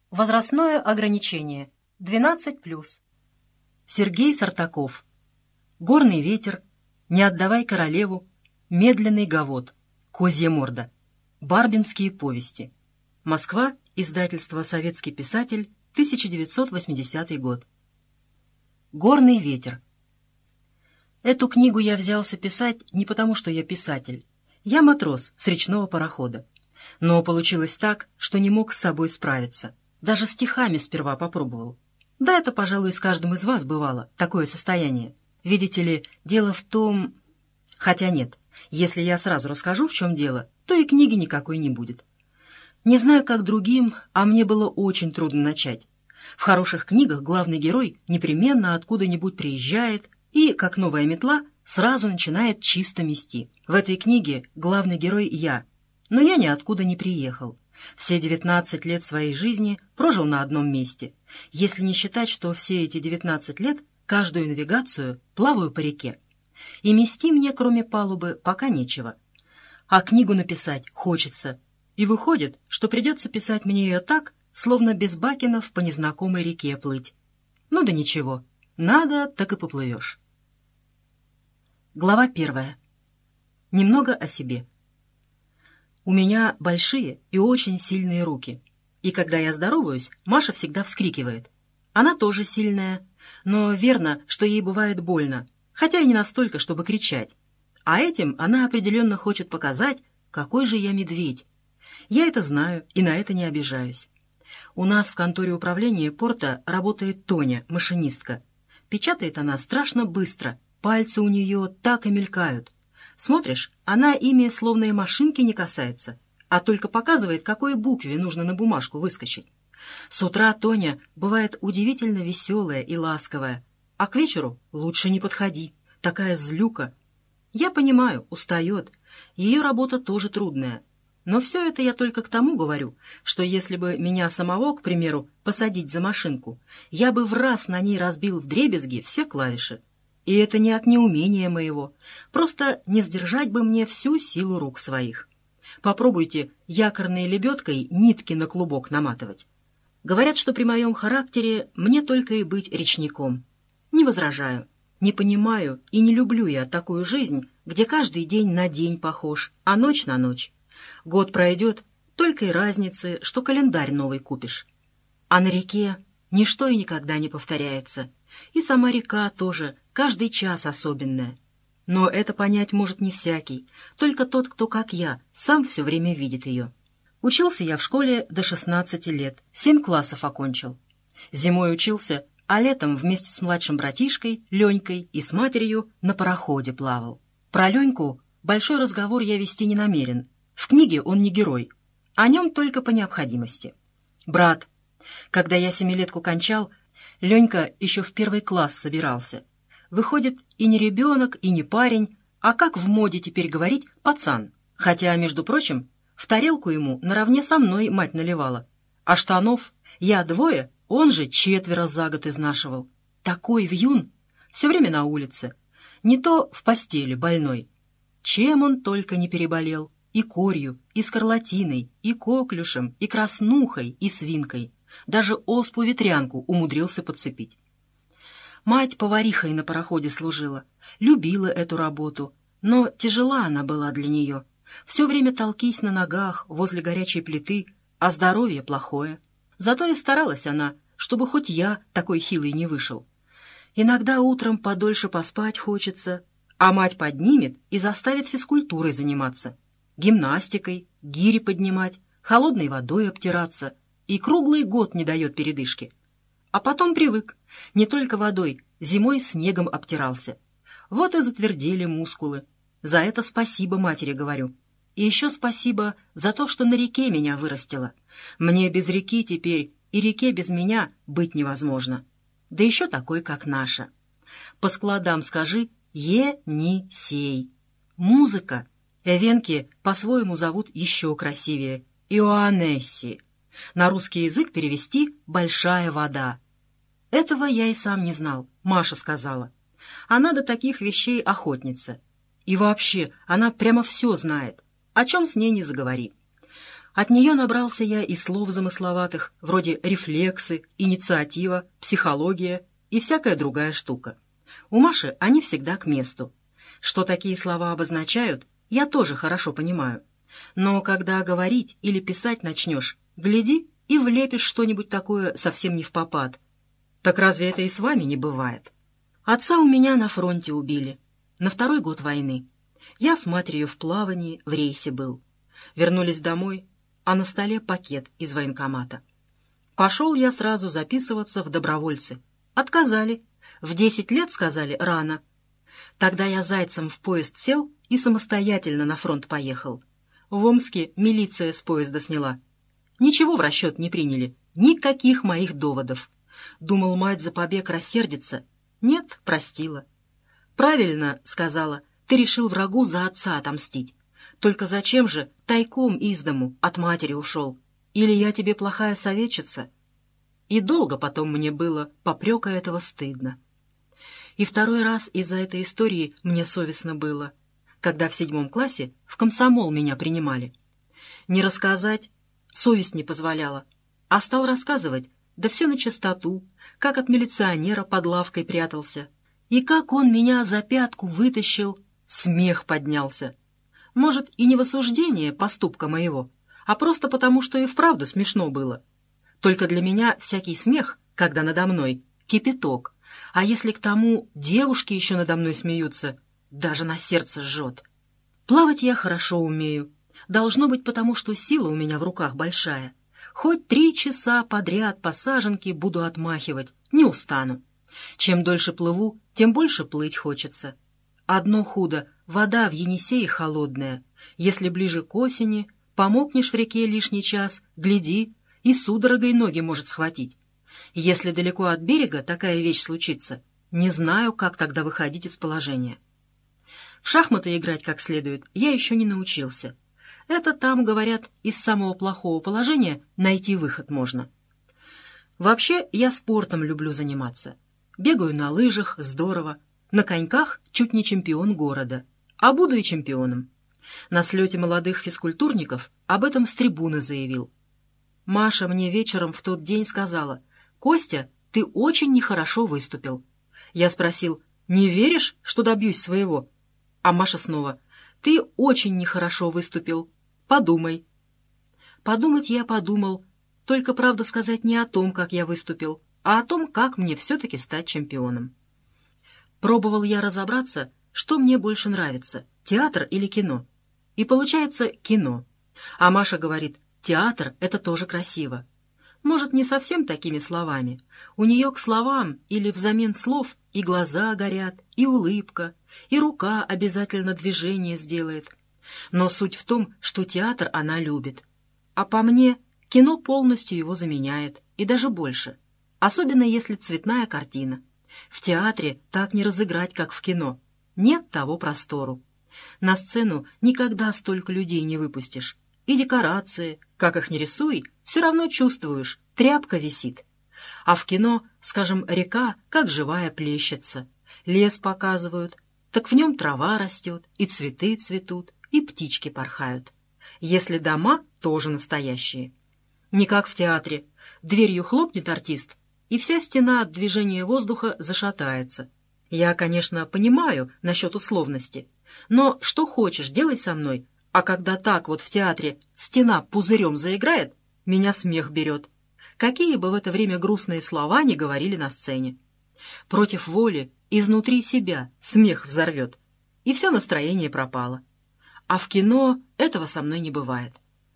Возрастное ограничение 12+. Сергей Сартаков. Горный ветер, Не отдавай королеву, Медленный гавот, Козья морда, Барбинские повести. Москва, издательство «Советский писатель», 1980 год. Горный ветер. Эту книгу я взялся писать не потому, что я писатель. Я матрос с речного парохода. Но получилось так, что не мог с собой справиться. Даже стихами сперва попробовал. Да, это, пожалуй, с каждым из вас бывало, такое состояние. Видите ли, дело в том... Хотя нет, если я сразу расскажу, в чем дело, то и книги никакой не будет. Не знаю, как другим, а мне было очень трудно начать. В хороших книгах главный герой непременно откуда-нибудь приезжает и, как новая метла, сразу начинает чисто мести. В этой книге главный герой я, но я ниоткуда не приехал. Все 19 лет своей жизни прожил на одном месте, если не считать, что все эти 19 лет каждую навигацию плаваю по реке. И мести мне, кроме палубы, пока нечего. А книгу написать хочется, и выходит, что придется писать мне ее так, словно без бакенов по незнакомой реке плыть. Ну да ничего, надо, так и поплывешь. Глава 1. Немного о себе. У меня большие и очень сильные руки. И когда я здороваюсь, Маша всегда вскрикивает. Она тоже сильная, но верно, что ей бывает больно, хотя и не настолько, чтобы кричать. А этим она определенно хочет показать, какой же я медведь. Я это знаю и на это не обижаюсь. У нас в конторе управления порта работает Тоня, машинистка. Печатает она страшно быстро, пальцы у нее так и мелькают. Смотришь, она ими словно и машинки не касается, а только показывает, какой букве нужно на бумажку выскочить. С утра Тоня бывает удивительно веселая и ласковая, а к вечеру лучше не подходи, такая злюка. Я понимаю, устает, ее работа тоже трудная. Но все это я только к тому говорю, что если бы меня самого, к примеру, посадить за машинку, я бы в раз на ней разбил вдребезги все клавиши. И это не от неумения моего, просто не сдержать бы мне всю силу рук своих. Попробуйте якорной лебедкой нитки на клубок наматывать. Говорят, что при моем характере мне только и быть речником. Не возражаю, не понимаю и не люблю я такую жизнь, где каждый день на день похож, а ночь на ночь. Год пройдет, только и разницы, что календарь новый купишь. А на реке ничто и никогда не повторяется. И сама река тоже, каждый час особенная. Но это понять может не всякий, только тот, кто, как я, сам все время видит ее. Учился я в школе до 16 лет, 7 классов окончил. Зимой учился, а летом вместе с младшим братишкой, Ленькой, и с матерью на пароходе плавал. Про Леньку большой разговор я вести не намерен. В книге он не герой, о нем только по необходимости. Брат. Когда я семилетку кончал, Ленька еще в 1 класс собирался. Выходит, и не ребенок, и не парень, а как в моде теперь говорить, пацан. Хотя, между прочим, в тарелку ему наравне со мной мать наливала. А штанов я 2, он же 4 за год изнашивал. Такой вьюн, все время на улице. Не то в постели больной. Чем он только не переболел. И корью, и скарлатиной, и коклюшем, и краснухой, и свинкой. Даже оспу-ветрянку умудрился подцепить. Мать поварихой на пароходе служила, любила эту работу, но тяжела она была для нее. Все время толкись на ногах возле горячей плиты, а здоровье плохое. Зато и старалась она, чтобы хоть я такой хилый не вышел. Иногда утром подольше поспать хочется, а мать поднимет и заставит физкультурой заниматься. Гимнастикой, гири поднимать, холодной водой обтираться, и круглый год не дает передышки. А потом привык, не только водой, зимой снегом обтирался. Вот и затвердели мускулы. За это спасибо матери говорю. И еще спасибо за то, что на реке меня вырастила. Мне без реки теперь и реке без меня быть невозможно. Да еще такой, как наша. По складам скажи «Енисей». Музыка. Эвенки по-своему зовут еще красивее — Иоаннесси. На русский язык перевести «большая вода». Этого я и сам не знал, Маша сказала. Она до таких вещей охотница. И вообще, она прямо все знает, о чем с ней не заговори. От нее набрался я и слов замысловатых, вроде рефлексы, инициатива, психология и всякая другая штука. У Маши они всегда к месту. Что такие слова обозначают, я тоже хорошо понимаю. Но когда говорить или писать начнешь, гляди и влепишь что-нибудь такое совсем не впопад. Так разве это и с вами не бывает? Отца у меня на фронте убили. На 2-й год войны. Я с матерью в плавании в рейсе был. Вернулись домой, а на столе пакет из военкомата. Пошел я сразу записываться в добровольцы. Отказали. В 10 лет, сказали, рано. Тогда я зайцем в поезд сел и самостоятельно на фронт поехал. В Омске милиция с поезда сняла. Ничего в расчет не приняли, никаких моих доводов. Думал, мать за побег рассердится. Нет, простила. Правильно, сказала, ты решил врагу за отца отомстить. Только зачем же тайком из дому от матери ушел? Или я тебе плохая советчица? И долго потом мне было попрека этого стыдно. И 2-й раз из-за этой истории мне совестно было, когда в 7 классе в комсомол меня принимали. Не рассказать совесть не позволяла, а стал рассказывать, да все начистоту, как от милиционера под лавкой прятался, и как он меня за пятку вытащил, смех поднялся. Может, и не в осуждение поступка моего, а просто потому, что и вправду смешно было. Только для меня всякий смех, когда надо мной, кипяток, а если к тому девушки еще надо мной смеются, даже на сердце жжет. Плавать я хорошо умею. Должно быть потому, что сила у меня в руках большая. Хоть 3 часа подряд по саженке буду отмахивать, не устану. Чем дольше плыву, тем больше плыть хочется. Одно худо — вода в Енисее холодная. Если ближе к осени, помокнешь в реке лишний час, гляди, и судорогой ноги может схватить. Если далеко от берега такая вещь случится, не знаю, как тогда выходить из положения. В шахматы играть как следует я еще не научился. Это там, говорят, из самого плохого положения найти выход можно. Вообще, я спортом люблю заниматься. Бегаю на лыжах, здорово. На коньках чуть не чемпион города. А буду и чемпионом. На слете молодых физкультурников об этом с трибуны заявил. Маша мне вечером в тот день сказала: «Костя, ты очень нехорошо выступил». Я спросил: «Не веришь, что добьюсь своего?» А Маша снова: «Ты очень нехорошо выступил. Подумай». Подумать я подумал, только, правда сказать, не о том, как я выступил, а о том, как мне все-таки стать чемпионом. Пробовал я разобраться, что мне больше нравится, театр или кино. И получается кино. А Маша говорит: театр — это тоже красиво. Может, не совсем такими словами. У нее к словам или взамен слов и глаза горят, и улыбка, и рука обязательно движение сделает. Но суть в том, что театр она любит. А по мне, кино полностью его заменяет, и даже больше. Особенно если цветная картина. В театре так не разыграть, как в кино. Нет того простору. На сцену никогда столько людей не выпустишь. И декорации, как их ни рисуй, все равно чувствуешь, тряпка висит. А в кино, скажем, река, как живая, плещется. Лес показывают, так в нем трава растет, и цветы цветут, и птички порхают. Если дома, тоже настоящие. Не как в театре. Дверью хлопнет артист, и вся стена от движения воздуха зашатается. Я, конечно, понимаю насчет условности, но что хочешь, делай со мной, а когда так вот в театре стена пузырем заиграет, меня смех берет. Какие бы в это время грустные слова ни говорили на сцене. Против воли, изнутри себя смех взорвет, и все настроение пропало. А в кино этого со мной не бывает.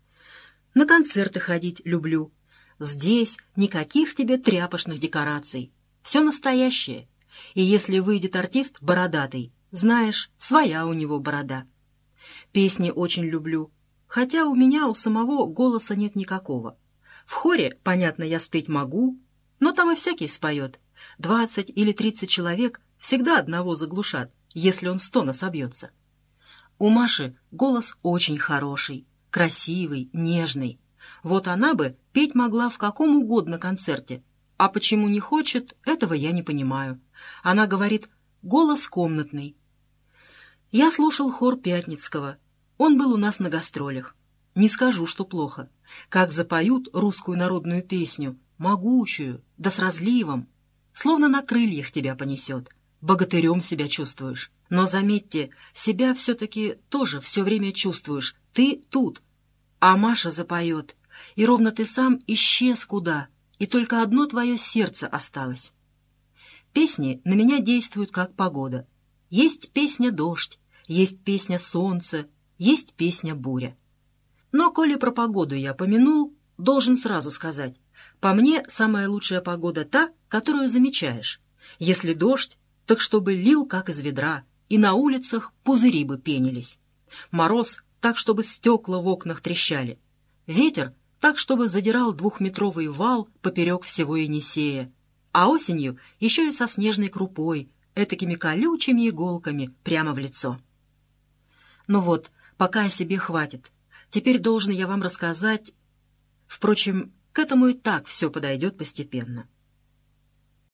На концерты ходить люблю. Здесь никаких тебе тряпочных декораций. Все настоящее. И если выйдет артист бородатый, знаешь, своя у него борода. Песни очень люблю, хотя у меня у самого голоса нет никакого. В хоре, понятно, я спеть могу, но там и всякий споет. 20 или 30 человек всегда одного заглушат, если он с тона собьется. У Маши голос очень хороший, красивый, нежный. Вот она бы петь могла в каком угодно концерте. А почему не хочет, этого я не понимаю. Она говорит: голос комнатный. Я слушал хор Пятницкого. Он был у нас на гастролях. Не скажу, что плохо. Как запоют русскую народную песню, могучую, да с разливом, словно на крыльях тебя понесет, богатырем себя чувствуешь. Но заметьте, себя все-таки тоже все время чувствуешь, ты тут. А Маша запоет, и ровно ты сам исчез куда, и только одно твое сердце осталось. Песни на меня действуют как погода. Есть песня «Дождь», есть песня «Солнце», есть песня «Буря». Но коли про погоду я помянул, должен сразу сказать, по мне самая лучшая погода та, которую замечаешь. Если дождь, так чтобы лил как из ведра, и на улицах пузыри бы пенились. Мороз так, чтобы стекла в окнах трещали. Ветер так, чтобы задирал 2-метровый вал поперек всего Енисея. А осенью еще и со снежной крупой, этакими колючими иголками прямо в лицо. Ну вот, пока о себе хватит. Теперь должен я вам рассказать... Впрочем, к этому и так все подойдет постепенно.